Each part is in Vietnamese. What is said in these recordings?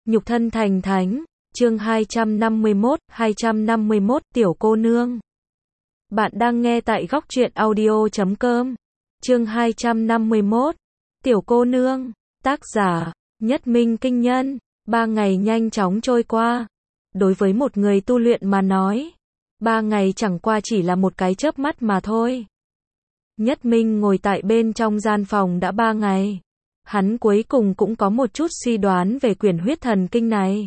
Nhục thân thành thánh, chương 251, tiểu cô nương. Bạn đang nghe tại góc truyện audio.com. Chương 251, tiểu cô nương, tác giả, Nhất Minh Kinh Nhân. 3 ngày nhanh chóng trôi qua. Đối với một người tu luyện mà nói, 3 ngày chẳng qua chỉ là một cái chớp mắt mà thôi. Nhất Minh ngồi tại bên trong gian phòng đã 3 ngày. Hắn cuối cùng cũng có một chút suy đoán về quyển huyết thần kinh này.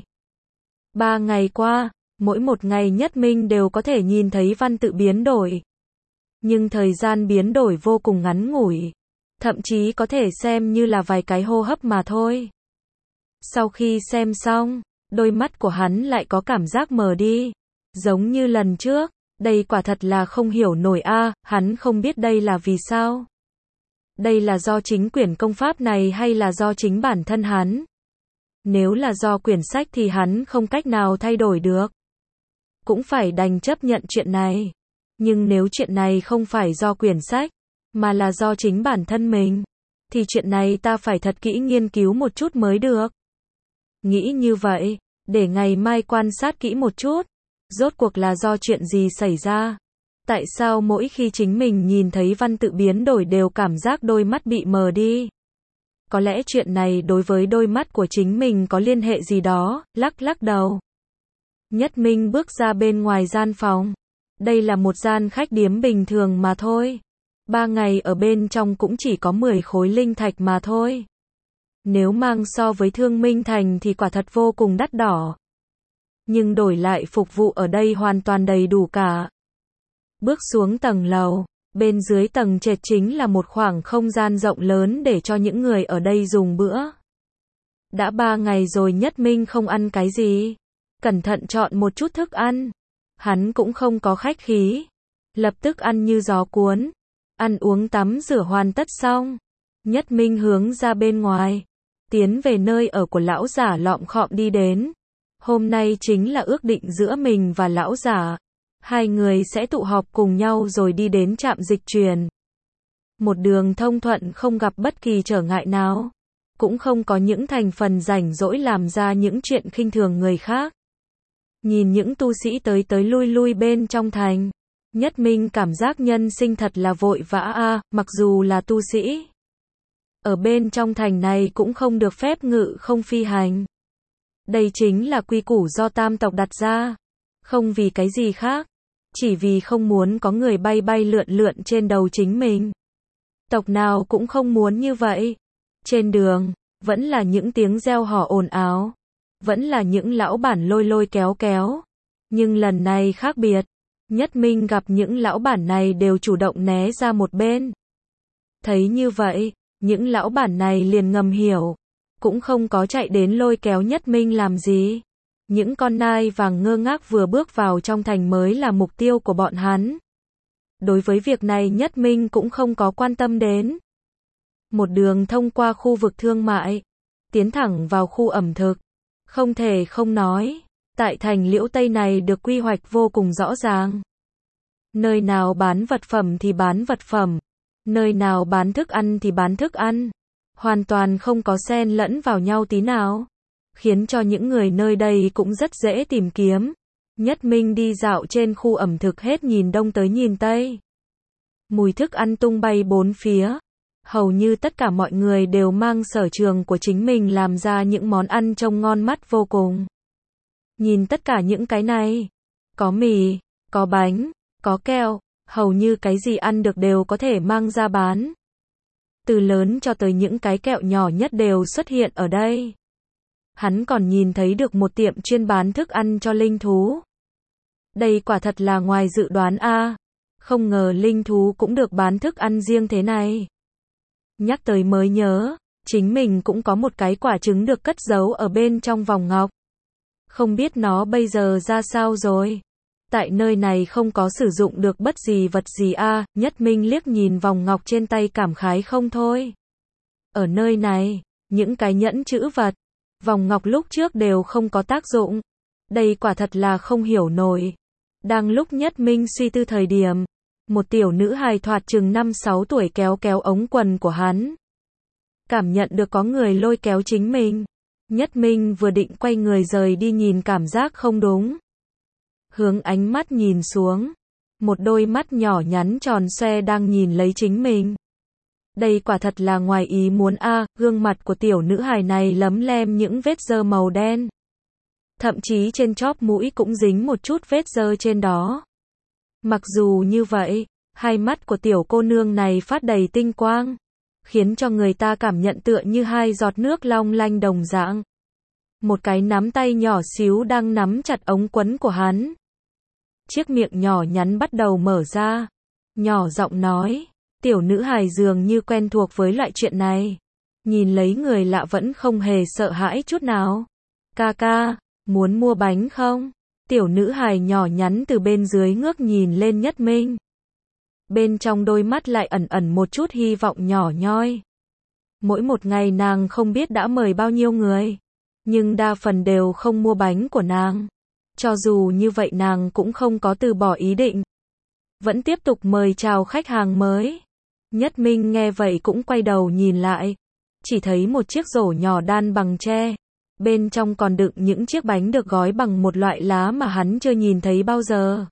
3 ngày qua, mỗi một ngày Nhất Minh đều có thể nhìn thấy văn tự biến đổi. Nhưng thời gian biến đổi vô cùng ngắn ngủi. Thậm chí có thể xem như là vài cái hô hấp mà thôi. Sau khi xem xong, đôi mắt của hắn lại có cảm giác mờ đi. Giống như lần trước, đây quả thật là không hiểu nổi a, hắn không biết đây là vì sao. Đây là do chính quyển công pháp này hay là do chính bản thân hắn? Nếu là do quyển sách thì hắn không cách nào thay đổi được. Cũng phải đành chấp nhận chuyện này. Nhưng nếu chuyện này không phải do quyển sách, mà là do chính bản thân mình, thì chuyện này ta phải thật kỹ nghiên cứu một chút mới được. Nghĩ như vậy, để ngày mai quan sát kỹ một chút. Rốt cuộc là do chuyện gì xảy ra? Tại sao mỗi khi chính mình nhìn thấy văn tự biến đổi đều cảm giác đôi mắt bị mờ đi? Có lẽ chuyện này đối với đôi mắt của chính mình có liên hệ gì đó, lắc đầu. Nhất Minh bước ra bên ngoài gian phòng. Đây là một gian khách điếm bình thường mà thôi. 3 ngày ở bên trong cũng chỉ có 10 khối linh thạch mà thôi. Nếu mang so với Thương Minh Thành thì quả thật vô cùng đắt đỏ. Nhưng đổi lại phục vụ ở đây hoàn toàn đầy đủ cả. Bước xuống tầng lầu, bên dưới tầng trệt chính là một khoảng không gian rộng lớn để cho những người ở đây dùng bữa. Đã 3 ngày rồi Nhất Minh không ăn cái gì. Cẩn thận chọn một chút thức ăn. Hắn cũng không có khách khí. Lập tức ăn như gió cuốn. Ăn uống tắm rửa hoàn tất xong. Nhất Minh hướng ra bên ngoài. Tiến về nơi ở của lão giả lọm khọm đi đến. Hôm nay chính là ước định giữa mình và lão giả. Hai người sẽ tụ họp cùng nhau rồi đi đến trạm dịch truyền. Một đường thông thuận không gặp bất kỳ trở ngại nào. Cũng không có những thành phần rảnh rỗi làm ra những chuyện khinh thường người khác. Nhìn những tu sĩ tới lui bên trong thành. Nhất Minh cảm giác nhân sinh thật là vội vã a, mặc dù là tu sĩ. Ở bên trong thành này cũng không được phép ngự không phi hành. Đây chính là quy củ do tam tộc đặt ra. Không vì cái gì khác. Chỉ vì không muốn có người bay lượn trên đầu chính mình. Tộc nào cũng không muốn như vậy. Trên đường, vẫn là những tiếng reo hò ồn ào. Vẫn là những lão bản lôi kéo. Nhưng lần này khác biệt. Nhất Minh gặp những lão bản này đều chủ động né ra một bên. Thấy như vậy, những lão bản này liền ngầm hiểu. Cũng không có chạy đến lôi kéo Nhất Minh làm gì. Những con nai vàng ngơ ngác vừa bước vào trong thành mới là mục tiêu của bọn hắn. Đối với việc này Nhất Minh cũng không có quan tâm đến. Một đường thông qua khu vực thương mại, tiến thẳng vào khu ẩm thực. Không thể không nói, tại thành Liễu Tây này được quy hoạch vô cùng rõ ràng. Nơi nào bán vật phẩm thì bán vật phẩm, nơi nào bán thức ăn thì bán thức ăn. Hoàn toàn không có xen lẫn vào nhau tí nào. Khiến cho những người nơi đây cũng rất dễ tìm kiếm. Nhất Minh đi dạo trên khu ẩm thực hết nhìn đông tới nhìn tây. Mùi thức ăn tung bay bốn phía. Hầu như tất cả mọi người đều mang sở trường của chính mình làm ra những món ăn trông ngon mắt vô cùng. Nhìn tất cả những cái này. Có mì, có bánh, có kẹo. Hầu như cái gì ăn được đều có thể mang ra bán. Từ lớn cho tới những cái kẹo nhỏ nhất đều xuất hiện ở đây. Hắn còn nhìn thấy được một tiệm chuyên bán thức ăn cho linh thú. Đây quả thật là ngoài dự đoán a. Không ngờ linh thú cũng được bán thức ăn riêng thế này. Nhắc tới mới nhớ, chính mình cũng có một cái quả trứng được cất giấu ở bên trong vòng ngọc. Không biết nó bây giờ ra sao rồi. Tại nơi này không có sử dụng được bất gì vật gì a. Nhất Minh liếc nhìn vòng ngọc trên tay cảm khái không thôi. Ở nơi này, những cái nhẫn chữ vật, vòng ngọc lúc trước đều không có tác dụng. Đây quả thật là không hiểu nổi. Đang lúc Nhất Minh suy tư thời điểm, một tiểu nữ hài thoạt chừng 5-6 tuổi kéo ống quần của hắn. Cảm nhận được có người lôi kéo chính mình. Nhất Minh vừa định quay người rời đi nhìn cảm giác không đúng. Hướng ánh mắt nhìn xuống. Một đôi mắt nhỏ nhắn tròn xoe đang nhìn lấy chính mình. Đây quả thật là ngoài ý muốn a, gương mặt của tiểu nữ hài này lấm lem những vết dơ màu đen. Thậm chí trên chóp mũi cũng dính một chút vết dơ trên đó. Mặc dù như vậy, hai mắt của tiểu cô nương này phát đầy tinh quang, khiến cho người ta cảm nhận tựa như hai giọt nước long lanh đồng dạng. Một cái nắm tay nhỏ xíu đang nắm chặt ống quấn của hắn. Chiếc miệng nhỏ nhắn bắt đầu mở ra, nhỏ giọng nói, tiểu nữ hài dường như quen thuộc với loại chuyện này. Nhìn lấy người lạ vẫn không hề sợ hãi chút nào. Ca ca, muốn mua bánh không? Tiểu nữ hài nhỏ nhắn từ bên dưới ngước nhìn lên Nhất Minh. Bên trong đôi mắt lại ẩn ẩn một chút hy vọng nhỏ nhoi. Mỗi một ngày nàng không biết đã mời bao nhiêu người, nhưng đa phần đều không mua bánh của nàng. Cho dù như vậy nàng cũng không có từ bỏ ý định. Vẫn tiếp tục mời chào khách hàng mới. Nhất Minh nghe vậy cũng quay đầu nhìn lại. Chỉ thấy một chiếc rổ nhỏ đan bằng tre. Bên trong còn đựng những chiếc bánh được gói bằng một loại lá mà hắn chưa nhìn thấy bao giờ.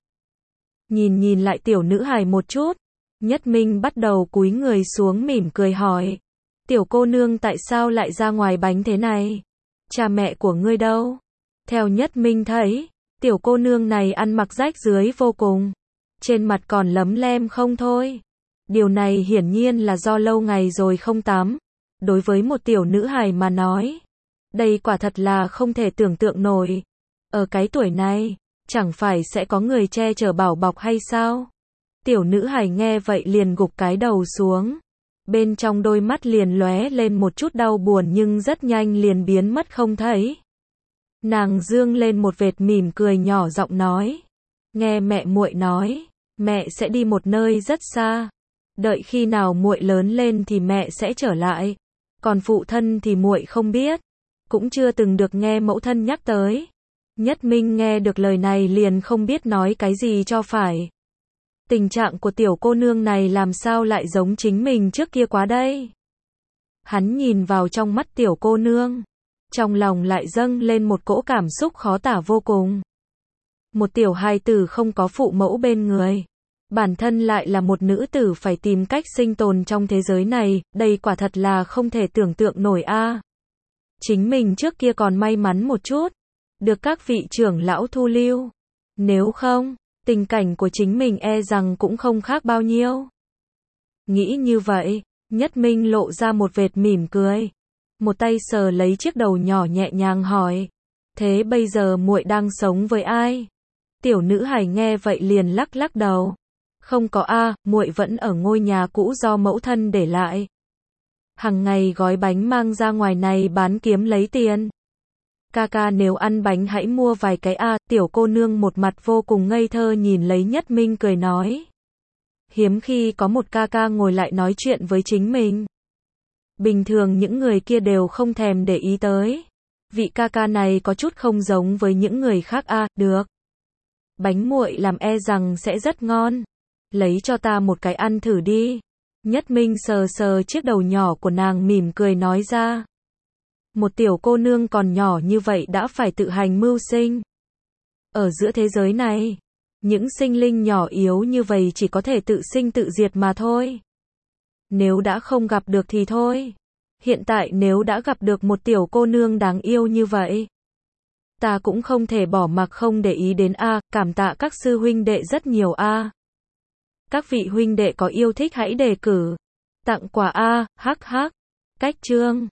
Nhìn lại tiểu nữ hài một chút. Nhất Minh bắt đầu cúi người xuống mỉm cười hỏi. Tiểu cô nương tại sao lại ra ngoài bánh thế này? Cha mẹ của ngươi đâu? Theo Nhất Minh thấy, tiểu cô nương này ăn mặc rách rưới vô cùng. Trên mặt còn lấm lem không thôi. Điều này hiển nhiên là do lâu ngày rồi không tắm. Đối với một tiểu nữ hài mà nói, đây quả thật là không thể tưởng tượng nổi. Ở cái tuổi này, chẳng phải sẽ có người che chở bảo bọc hay sao? Tiểu nữ hài nghe vậy liền gục cái đầu xuống. Bên trong đôi mắt liền lóe lên một chút đau buồn nhưng rất nhanh liền biến mất không thấy. Nàng dương lên một vệt mỉm cười nhỏ giọng nói. Nghe mẹ muội nói, mẹ sẽ đi một nơi rất xa. Đợi khi nào muội lớn lên thì mẹ sẽ trở lại. Còn phụ thân thì muội không biết. Cũng chưa từng được nghe mẫu thân nhắc tới. Nhất Minh nghe được lời này liền không biết nói cái gì cho phải. Tình trạng của tiểu cô nương này làm sao lại giống chính mình trước kia quá đây? Hắn nhìn vào trong mắt tiểu cô nương. Trong lòng lại dâng lên một cỗ cảm xúc khó tả vô cùng. Một tiểu hài tử không có phụ mẫu bên người. Bản thân lại là một nữ tử phải tìm cách sinh tồn trong thế giới này, đây quả thật là không thể tưởng tượng nổi a. Chính mình trước kia còn may mắn một chút, được các vị trưởng lão thu lưu. Nếu không, tình cảnh của chính mình e rằng cũng không khác bao nhiêu. Nghĩ như vậy, Nhất Minh lộ ra một vệt mỉm cười. Một tay sờ lấy chiếc đầu nhỏ nhẹ nhàng hỏi. Thế bây giờ muội đang sống với ai? Tiểu nữ hài nghe vậy liền lắc lắc đầu. Không có a, muội vẫn ở ngôi nhà cũ do mẫu thân để lại. Hằng ngày gói bánh mang ra ngoài này bán kiếm lấy tiền. Ca ca nếu ăn bánh hãy mua vài cái a. Tiểu cô nương một mặt vô cùng ngây thơ nhìn lấy Nhất Minh cười nói. Hiếm khi có một ca ca ngồi lại nói chuyện với chính mình. Bình thường những người kia đều không thèm để ý tới. Vị ca ca này có chút không giống với những người khác a. Được. Bánh muội làm e rằng sẽ rất ngon. Lấy cho ta một cái ăn thử đi. Nhất Minh sờ sờ chiếc đầu nhỏ của nàng mỉm cười nói ra. Một tiểu cô nương còn nhỏ như vậy đã phải tự hành mưu sinh. Ở giữa thế giới này, những sinh linh nhỏ yếu như vậy chỉ có thể tự sinh tự diệt mà thôi. Nếu đã không gặp được thì thôi. Hiện tại nếu đã gặp được một tiểu cô nương đáng yêu như vậy, ta cũng không thể bỏ mặc không để ý đến a. Cảm tạ các sư huynh đệ rất nhiều a. Các vị huynh đệ có yêu thích hãy đề cử. Tặng quà a. Hắc hắc. Cách chương